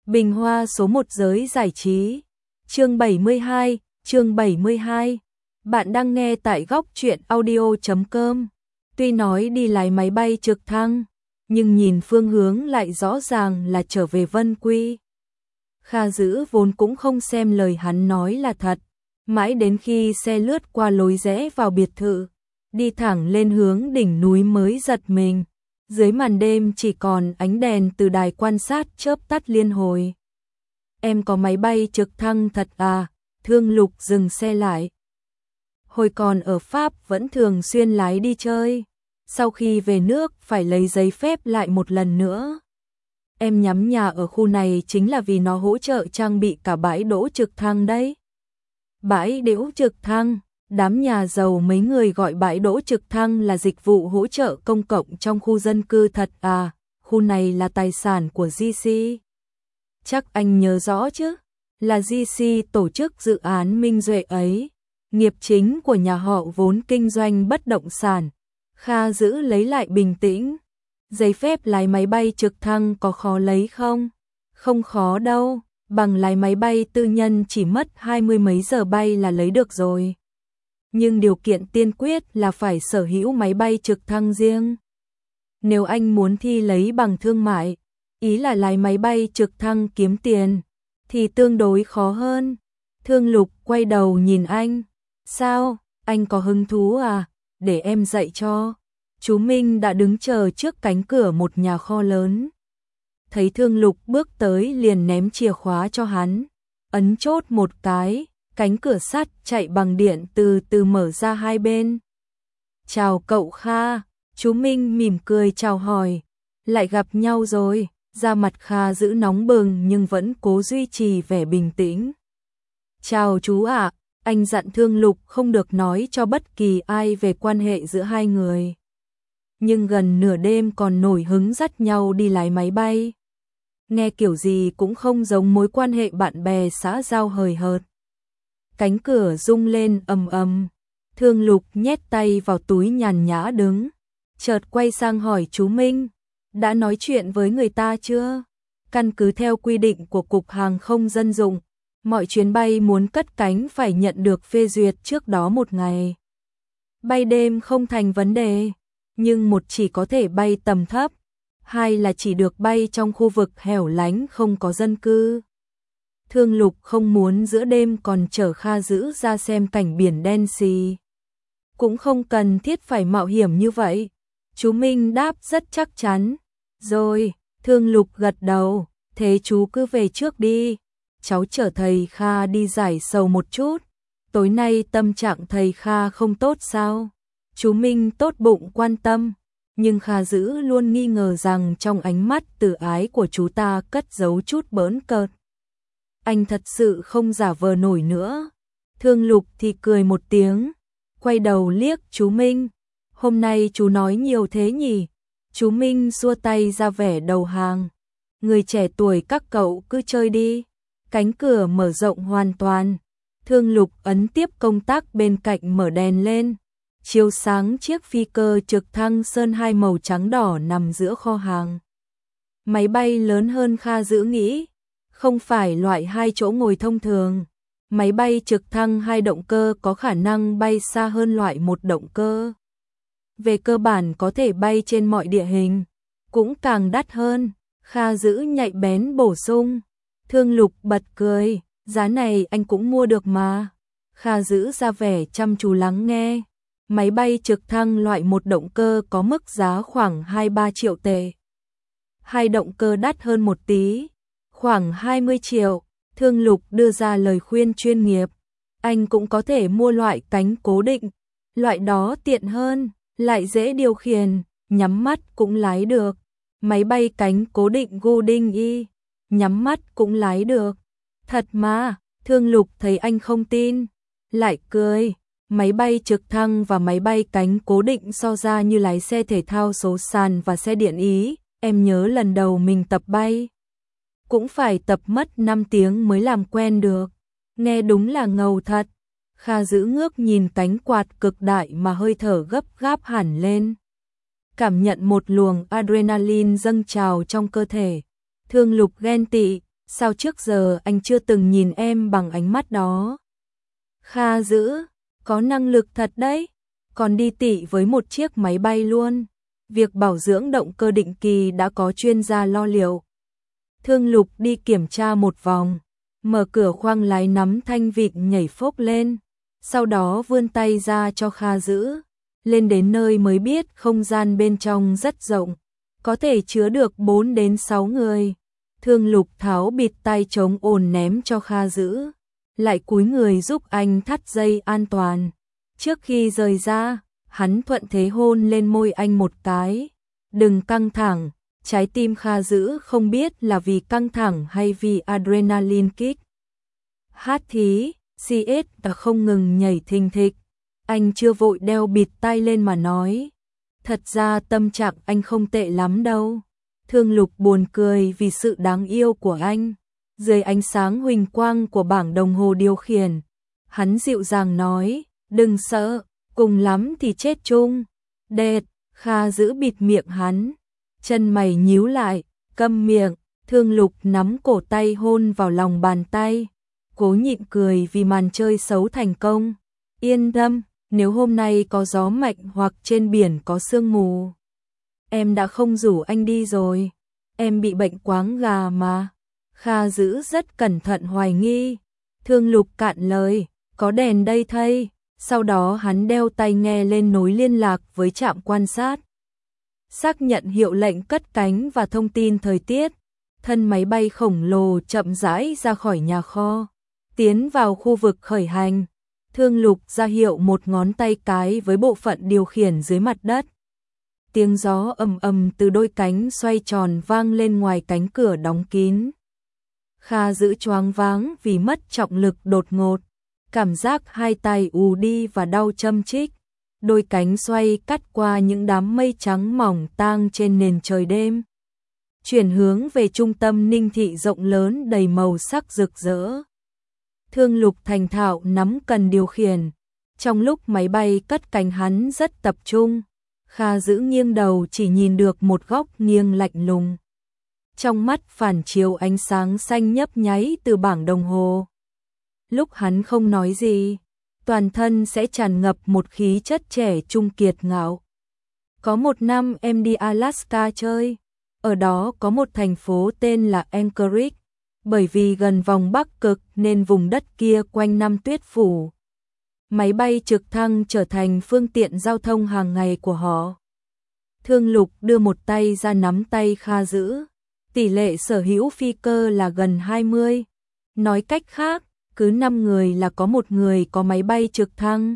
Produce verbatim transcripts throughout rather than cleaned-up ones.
Bình hoa số một giới giải trí. Chương bảy mươi hai, chương bảy mươi hai. Bạn đang nghe tại góc truyện audio chấm com. Tuy nói đi lái máy bay trực thăng, nhưng nhìn phương hướng lại rõ ràng là trở về Vân Quy. Kha Dữ vốn cũng không xem lời hắn nói là thật, mãi đến khi xe lướt qua lối rẽ vào biệt thự, đi thẳng lên hướng đỉnh núi mới giật mình. Dưới màn đêm chỉ còn ánh đèn từ đài quan sát chớp tắt liên hồi. Em có máy bay trực thăng thật à? Thương Lục dừng xe lại. Hồi còn ở Pháp vẫn thường xuyên lái đi chơi, sau khi về nước phải lấy giấy phép lại một lần nữa. Em nhắm nhà ở khu này chính là vì nó hỗ trợ trang bị cả bãi đỗ trực thăng đấy. Bãi đỗ trực thăng, đám nhà giàu mấy người gọi bãi đỗ trực thăng là dịch vụ hỗ trợ công cộng trong khu dân cư thật à? Khu này là tài sản của giê xê. Chắc anh nhớ rõ chứ, là giê xê tổ chức dự án Minh Duệ ấy. Nghiệp chính của nhà họ vốn kinh doanh bất động sản. Kha Dữ lấy lại bình tĩnh. Giấy phép lái máy bay trực thăng có khó lấy không? Không khó đâu, bằng lái máy bay tư nhân chỉ mất hai mươi mấy giờ bay là lấy được rồi. Nhưng điều kiện tiên quyết là phải sở hữu máy bay trực thăng riêng. Nếu anh muốn thi lấy bằng thương mại, ý là lái máy bay trực thăng kiếm tiền, thì tương đối khó hơn. Thương Lục quay đầu nhìn anh. Sao, anh có hứng thú à? Để em dạy cho. Chú Minh đã đứng chờ trước cánh cửa một nhà kho lớn. Thấy Thương Lục bước tới liền ném chìa khóa cho hắn. Ấn chốt một cái, cánh cửa sắt chạy bằng điện từ từ mở ra hai bên. Chào cậu Kha, chú Minh mỉm cười chào hỏi. Lại gặp nhau rồi, da mặt Kha giữ nóng bừng nhưng vẫn cố duy trì vẻ bình tĩnh. Chào chú ạ, anh dặn Thương Lục không được nói cho bất kỳ ai về quan hệ giữa hai người. Nhưng gần nửa đêm còn nổi hứng dắt nhau đi lái máy bay. Nghe kiểu gì cũng không giống mối quan hệ bạn bè xã giao hời hợt. Cánh cửa rung lên ầm ầm. Thương Lục nhét tay vào túi nhàn nhã đứng. Chợt quay sang hỏi chú Minh. Đã nói chuyện với người ta chưa? Căn cứ theo quy định của Cục Hàng không Dân dụng, mọi chuyến bay muốn cất cánh phải nhận được phê duyệt trước đó một ngày. Bay đêm không thành vấn đề, nhưng một chỉ có thể bay tầm thấp, hai là chỉ được bay trong khu vực hẻo lánh không có dân cư. Thương Lục không muốn giữa đêm còn chở Kha Dữ ra xem cảnh biển đen xì. Cũng không cần thiết phải mạo hiểm như vậy. Chú Minh đáp rất chắc chắn. Rồi, Thương Lục gật đầu, thế chú cứ về trước đi. Cháu chở thầy Kha đi giải sầu một chút. Tối nay tâm trạng thầy Kha không tốt sao? Chú Minh tốt bụng quan tâm, nhưng Kha Dữ luôn nghi ngờ rằng trong ánh mắt từ ái của chú ta cất giấu chút bỡn cợt. Anh thật sự không giả vờ nổi nữa. Thương Lục thì cười một tiếng, quay đầu liếc chú Minh. Hôm nay chú nói nhiều thế nhỉ? Chú Minh xua tay ra vẻ đầu hàng. Người trẻ tuổi các cậu cứ chơi đi. Cánh cửa mở rộng hoàn toàn. Thương Lục ấn tiếp công tắc bên cạnh mở đèn lên. Chiếu sáng chiếc phi cơ trực thăng sơn hai màu trắng đỏ nằm giữa kho hàng. Máy bay lớn hơn Kha Dữ nghĩ. Không phải loại hai chỗ ngồi thông thường. Máy bay trực thăng hai động cơ có khả năng bay xa hơn loại một động cơ. Về cơ bản có thể bay trên mọi địa hình. Cũng càng đắt hơn. Kha Dữ nhạy bén bổ sung. Thương Lục bật cười. Giá này anh cũng mua được mà. Kha Dữ ra vẻ chăm chú lắng nghe. Máy bay trực thăng loại một động cơ có mức giá khoảng hai ba triệu tệ. Hai động cơ đắt hơn một tí, khoảng hai mươi triệu. Thương Lục đưa ra lời khuyên chuyên nghiệp. Anh cũng có thể mua loại cánh cố định. Loại đó tiện hơn, lại dễ điều khiển, nhắm mắt cũng lái được. Máy bay cánh cố định Golden Y, nhắm mắt cũng lái được. Thật mà, Thương Lục thấy anh không tin, lại cười. Máy bay trực thăng và máy bay cánh cố định so ra như lái xe thể thao số sàn và xe điện Ý. Em nhớ lần đầu mình tập bay, cũng phải tập mất năm tiếng mới làm quen được. Nghe đúng là ngầu thật. Kha Dữ ngước nhìn cánh quạt cực đại mà hơi thở gấp gáp hẳn lên. Cảm nhận một luồng adrenaline dâng trào trong cơ thể. Thương Lục ghen tị, Sao trước giờ anh chưa từng nhìn em bằng ánh mắt đó? Kha Dữ, có năng lực thật đấy, còn đi tị với một chiếc máy bay luôn. Việc bảo dưỡng động cơ định kỳ đã có chuyên gia lo liệu. Thương Lục đi kiểm tra một vòng, mở cửa khoang lái nắm thanh vịt nhảy phốc lên, sau đó vươn tay ra cho Kha Dữ. Lên đến nơi mới biết không gian bên trong rất rộng, có thể chứa được bốn đến sáu người. Thương Lục tháo bịt tai chống ồn ném cho Kha Dữ, lại cúi người giúp anh thắt dây an toàn. Trước khi rời ra, hắn thuận thế hôn lên môi anh một cái. Đừng căng thẳng, trái tim Kha Dữ không biết là vì căng thẳng hay vì adrenaline kick. Hát thí, xê ét đã không ngừng nhảy thình thịch. Anh chưa vội đeo bịt tai lên mà nói. Thật ra tâm trạng anh không tệ lắm đâu. Thương Lục buồn cười vì sự đáng yêu của anh. Dưới ánh sáng huỳnh quang của bảng đồng hồ điều khiển, hắn dịu dàng nói, đừng sợ, cùng lắm thì chết chung. Đệt, Kha Dữ bịt miệng hắn. Chân mày nhíu lại, câm miệng. Thương Lục nắm cổ tay hôn vào lòng bàn tay, cố nhịn cười vì màn chơi xấu thành công. Yên tâm, nếu hôm nay có gió mạnh hoặc trên biển có sương mù, em đã không rủ anh đi rồi. Em bị bệnh quáng gà mà. Kha Dữ rất cẩn thận hoài nghi. Thương Lục cạn lời, có đèn đây thây. Sau đó hắn đeo tai nghe lên nối liên lạc với trạm quan sát, xác nhận hiệu lệnh cất cánh và thông tin thời tiết. Thân máy bay khổng lồ chậm rãi ra khỏi nhà kho, tiến vào khu vực khởi hành. Thương Lục ra hiệu một ngón tay cái với bộ phận điều khiển dưới mặt đất. Tiếng gió ầm ầm từ đôi cánh xoay tròn vang lên ngoài cánh cửa đóng kín. Kha Dữ choáng váng vì mất trọng lực đột ngột, cảm giác hai tay ù đi và đau châm chích. Đôi cánh xoay cắt qua những đám mây trắng mỏng tang trên nền trời đêm, chuyển hướng về trung tâm Ninh Thị rộng lớn đầy màu sắc rực rỡ. Thương Lục thành thạo nắm cần điều khiển. Trong lúc máy bay cất cánh hắn rất tập trung. Kha Dữ nghiêng đầu chỉ nhìn được một góc nghiêng lạnh lùng. Trong mắt phản chiếu ánh sáng xanh nhấp nháy từ bảng đồng hồ. Lúc hắn không nói gì, toàn thân sẽ tràn ngập một khí chất trẻ trung kiệt ngạo. Có một năm em đi Alaska chơi, ở đó có một thành phố tên là Anchorage, bởi vì gần vòng Bắc Cực nên vùng đất kia quanh năm tuyết phủ. Máy bay trực thăng trở thành phương tiện giao thông hàng ngày của họ. Thương Lục đưa một tay ra nắm tay Kha Dữ. Tỷ lệ sở hữu phi cơ là gần hai mươi. Nói cách khác, cứ năm người là có một người có máy bay trực thăng.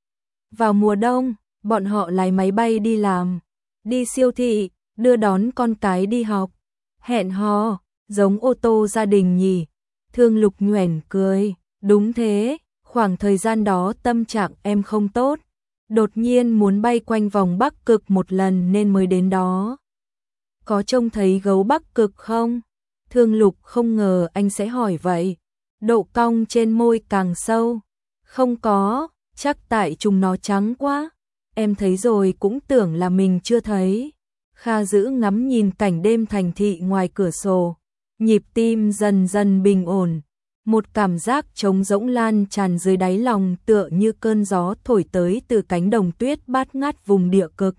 Vào mùa đông, bọn họ lái máy bay đi làm, đi siêu thị, đưa đón con cái đi học. Hẹn hò, giống ô tô gia đình nhỉ? Thương Lục nhoẻn cười, đúng thế, khoảng thời gian đó tâm trạng em không tốt. Đột nhiên muốn bay quanh vòng Bắc Cực một lần nên mới đến đó. Có trông thấy gấu Bắc Cực không? Thương Lục không ngờ anh sẽ hỏi vậy. Độ cong trên môi càng sâu. Không có, chắc tại chúng nó trắng quá. Em thấy rồi cũng tưởng là mình chưa thấy. Kha Dữ ngắm nhìn cảnh đêm thành thị ngoài cửa sổ. Nhịp tim dần dần bình ổn. Một cảm giác trống rỗng lan tràn dưới đáy lòng tựa như cơn gió thổi tới từ cánh đồng tuyết bát ngát vùng địa cực.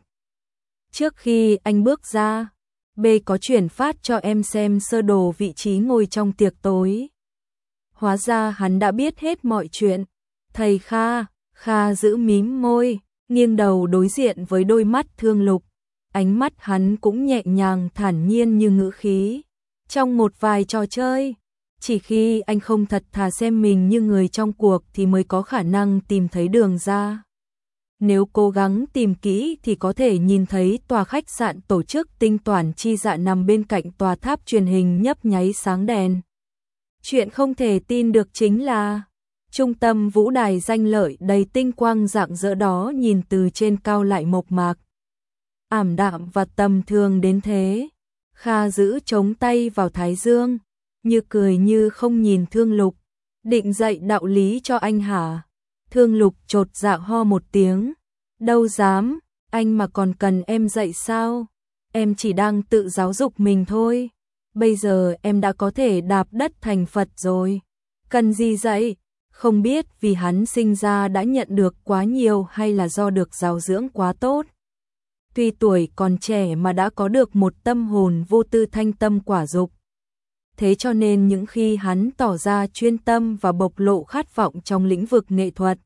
Trước khi anh bước ra, B có chuyển phát cho em xem sơ đồ vị trí ngồi trong tiệc tối. Hóa ra hắn đã biết hết mọi chuyện. Thầy Kha, Kha Dữ mím môi, nghiêng đầu đối diện với đôi mắt Thương Lục. Ánh mắt hắn cũng nhẹ nhàng thản nhiên như ngữ khí. Trong một vài trò chơi, chỉ khi anh không thật thà xem mình như người trong cuộc thì mới có khả năng tìm thấy đường ra. Nếu cố gắng tìm kỹ thì có thể nhìn thấy tòa khách sạn tổ chức tinh toán chi dạ nằm bên cạnh tòa tháp truyền hình nhấp nháy sáng đèn. Chuyện không thể tin được chính là trung tâm vũ đài danh lợi đầy tinh quang rạng rỡ đó nhìn từ trên cao lại mộc mạc, ảm đạm và tầm thường đến thế. Kha Dữ chống tay vào thái dương, như cười như không nhìn Thương Lục. Định dạy đạo lý cho anh hả? Thương Lục chột dạ ho một tiếng. Đâu dám, anh mà còn cần em dạy sao? Em chỉ đang tự giáo dục mình thôi. bây giờ em đã có thể đạp đất thành Phật rồi. Cần gì dạy? Không biết vì hắn sinh ra đã nhận được quá nhiều hay là do được giáo dưỡng quá tốt. Tuy tuổi còn trẻ mà đã có được một tâm hồn vô tư thanh tâm quả dục. Thế cho nên những khi hắn tỏ ra chuyên tâm và bộc lộ khát vọng trong lĩnh vực nghệ thuật,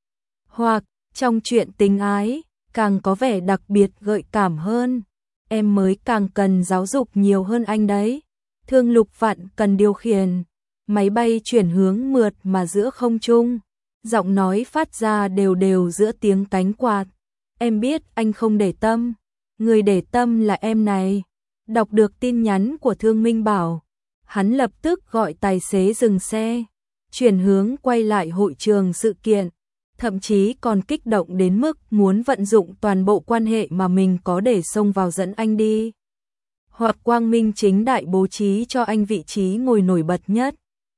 hoặc trong chuyện tình ái, càng có vẻ đặc biệt gợi cảm hơn. Em mới càng cần giáo dục nhiều hơn anh đấy. Thương Lục vạn cần điều khiển máy bay chuyển hướng mượt mà giữa không trung, giọng nói phát ra đều đều giữa tiếng cánh quạt. Em biết anh không để tâm, người để tâm là em này. Đọc được tin nhắn của Thương Minh Bảo, hắn lập tức gọi tài xế dừng xe, chuyển hướng quay lại hội trường sự kiện, thậm chí còn kích động đến mức muốn vận dụng toàn bộ quan hệ mà mình có để xông vào dẫn anh đi. Hoặc quang minh chính đại bố trí cho anh vị trí ngồi nổi bật nhất,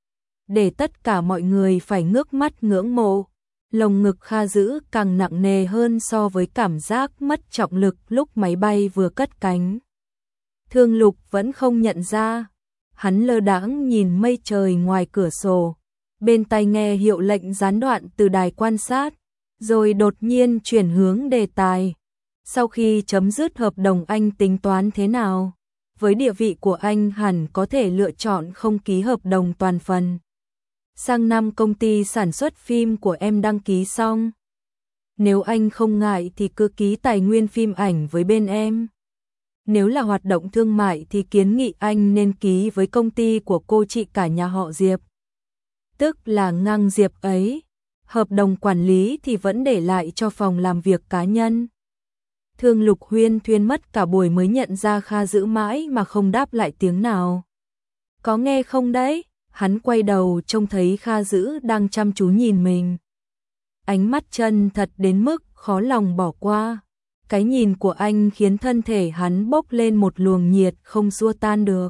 để tất cả mọi người phải ngước mắt ngưỡng mộ. Lồng ngực Kha Dữ càng nặng nề hơn so với cảm giác mất trọng lực lúc máy bay vừa cất cánh. Thương Lục vẫn không nhận ra, hắn lơ đãng nhìn mây trời ngoài cửa sổ, bên tai nghe hiệu lệnh gián đoạn từ đài quan sát, rồi đột nhiên chuyển hướng đề tài. Sau khi chấm dứt hợp đồng anh tính toán thế nào? Với địa vị của anh hẳn có thể lựa chọn không ký hợp đồng toàn phần. Sang năm công ty sản xuất phim của em đăng ký xong. Nếu anh không ngại thì cứ ký tài nguyên phim ảnh với bên em. Nếu là hoạt động thương mại thì kiến nghị anh nên ký với công ty của cô chị cả nhà họ Diệp. Tức là ngang Diệp ấy. Hợp đồng quản lý thì vẫn để lại cho phòng làm việc cá nhân. Thương Lục huyên thuyên mất cả buổi mới nhận ra Kha Dữ mãi mà không đáp lại tiếng nào. Có nghe không đấy? Hắn quay đầu trông thấy Kha Dữ đang chăm chú nhìn mình. Ánh mắt chân thật đến mức khó lòng bỏ qua. Cái nhìn của anh khiến thân thể hắn bốc lên một luồng nhiệt không xua tan được.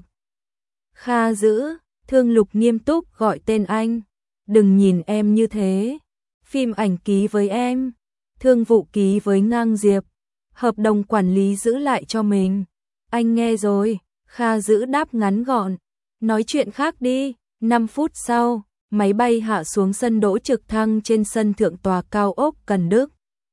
Kha Dữ, Thương Lục nghiêm túc gọi tên anh. Đừng nhìn em như thế. Phim ảnh ký với em, thương vụ ký với ngang Diệp, hợp đồng quản lý giữ lại cho mình. Anh nghe rồi, Kha Dữ đáp ngắn gọn. Nói chuyện khác đi. năm phút sau, máy bay hạ xuống sân đỗ trực thăng trên sân thượng tòa cao ốc Cần Đức.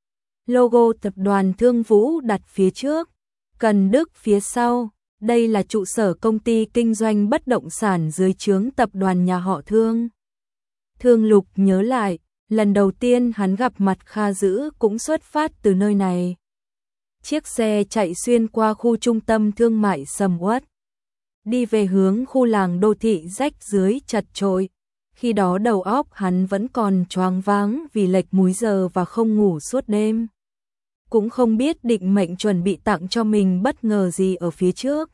Logo tập đoàn Thương Vũ đặt phía trước, Cần Đức phía sau. Đây là trụ sở công ty kinh doanh bất động sản dưới trướng tập đoàn nhà họ Thương. Thương Lục nhớ lại, lần đầu tiên hắn gặp mặt Kha Dữ cũng xuất phát từ nơi này. Chiếc xe chạy xuyên qua khu trung tâm thương mại sầm uất, đi về hướng khu làng đô thị rách dưới chật chội. Khi đó đầu óc hắn vẫn còn choáng váng vì lệch múi giờ và không ngủ suốt đêm. Cũng không biết định mệnh chuẩn bị tặng cho mình bất ngờ gì ở phía trước.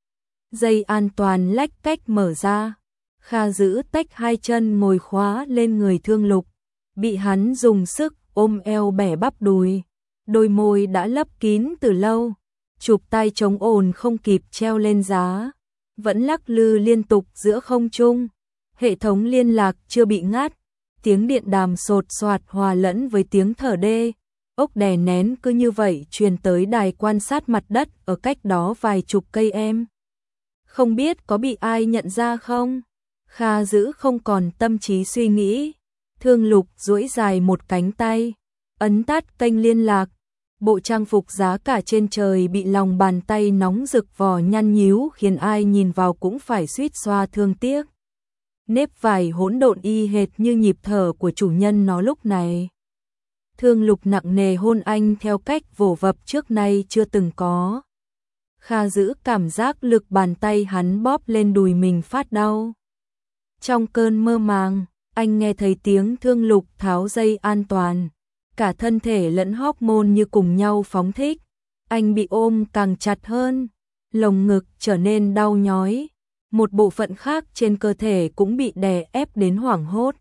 Dây an toàn lách cách mở ra. Kha Dữ tách hai chân ngồi khóa lên người Thương Lục, bị hắn dùng sức ôm eo bẻ bắp đùi. Đôi môi đã lấp kín từ lâu, chụp tay chống ồn không kịp treo lên giá, vẫn lắc lư liên tục giữa không trung. Hệ thống liên lạc chưa bị ngắt, tiếng điện đàm sột soạt hòa lẫn với tiếng thở đê, ốc đè nén cứ như vậy truyền tới đài quan sát mặt đất ở cách đó vài chục cây em. Không biết có bị ai nhận ra không? Kha Dữ không còn tâm trí suy nghĩ. Thương Lục duỗi dài một cánh tay, ấn tắt kênh liên lạc. Bộ trang phục giá cả trên trời bị lòng bàn tay nóng rực vò nhăn nhíu khiến ai nhìn vào cũng phải suýt xoa thương tiếc. Nếp vải hỗn độn y hệt như nhịp thở của chủ nhân nó lúc này. Thương Lục nặng nề hôn anh theo cách vồ vập trước nay chưa từng có. Kha Dữ cảm giác lực bàn tay hắn bóp lên đùi mình phát đau. Trong cơn mơ màng, anh nghe thấy tiếng Thương Lục tháo dây an toàn. Cả thân thể lẫn hormone như cùng nhau phóng thích. Anh bị ôm càng chặt hơn, lồng ngực trở nên đau nhói. Một bộ phận khác trên cơ thể cũng bị đè ép đến hoảng hốt.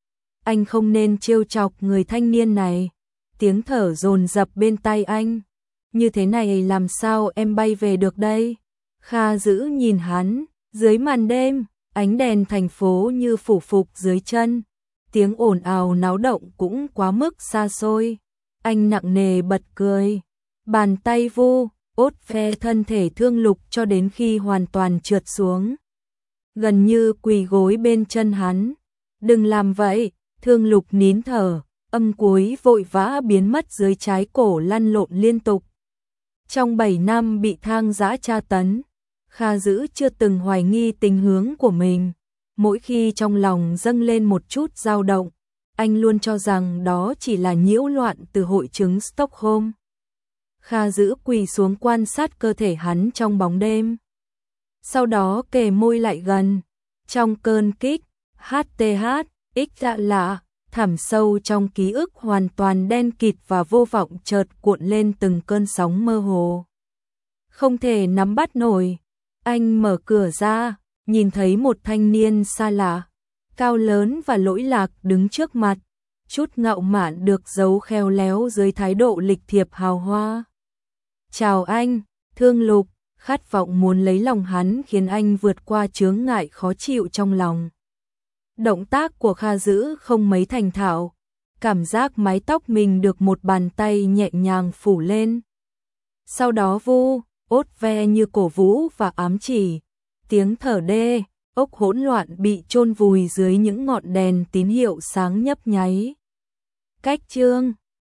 Anh không nên trêu chọc người thanh niên này. Tiếng thở dồn dập bên tai anh. Như thế này làm sao em bay về được đây? Kha Dữ nhìn hắn, dưới màn đêm, ánh đèn thành phố như phủ phục dưới chân. Tiếng ồn ào náo động cũng quá mức xa xôi. Anh nặng nề bật cười. Bàn tay vu, ốt ve thân thể Thương Lục cho đến khi hoàn toàn trượt xuống. Gần như quỳ gối bên chân hắn. Đừng làm vậy, Thương Lục nín thở, âm cuối vội vã biến mất dưới trái cổ lăn lộn liên tục. Trong bảy năm bị Thang Dã tra tấn, Kha Dữ chưa từng hoài nghi tình hướng của mình. Mỗi khi trong lòng dâng lên một chút dao động, anh luôn cho rằng đó chỉ là nhiễu loạn từ hội chứng Stockholm. Kha Dữ quỳ xuống quan sát cơ thể hắn trong bóng đêm. Sau đó kề môi lại gần, trong cơn kích, hát tê hát, ích dạ lạ, thẳm sâu trong ký ức hoàn toàn đen kịt và vô vọng chợt cuộn lên từng cơn sóng mơ hồ. Không thể nắm bắt nổi, anh mở cửa ra, nhìn thấy một thanh niên xa lạ, cao lớn và lỗi lạc đứng trước mặt, chút ngạo mạn được giấu khéo léo dưới thái độ lịch thiệp hào hoa. Chào anh, Thương Lục, khát vọng muốn lấy lòng hắn khiến anh vượt qua chướng ngại khó chịu trong lòng. Động tác của Kha Dữ không mấy thành thạo, cảm giác mái tóc mình được một bàn tay nhẹ nhàng phủ lên. Sau đó vu, ốt ve như cổ vũ và ám chỉ, tiếng thở đê, ốc hỗn loạn bị chôn vùi dưới những ngọn đèn tín hiệu sáng nhấp nháy. Cách chương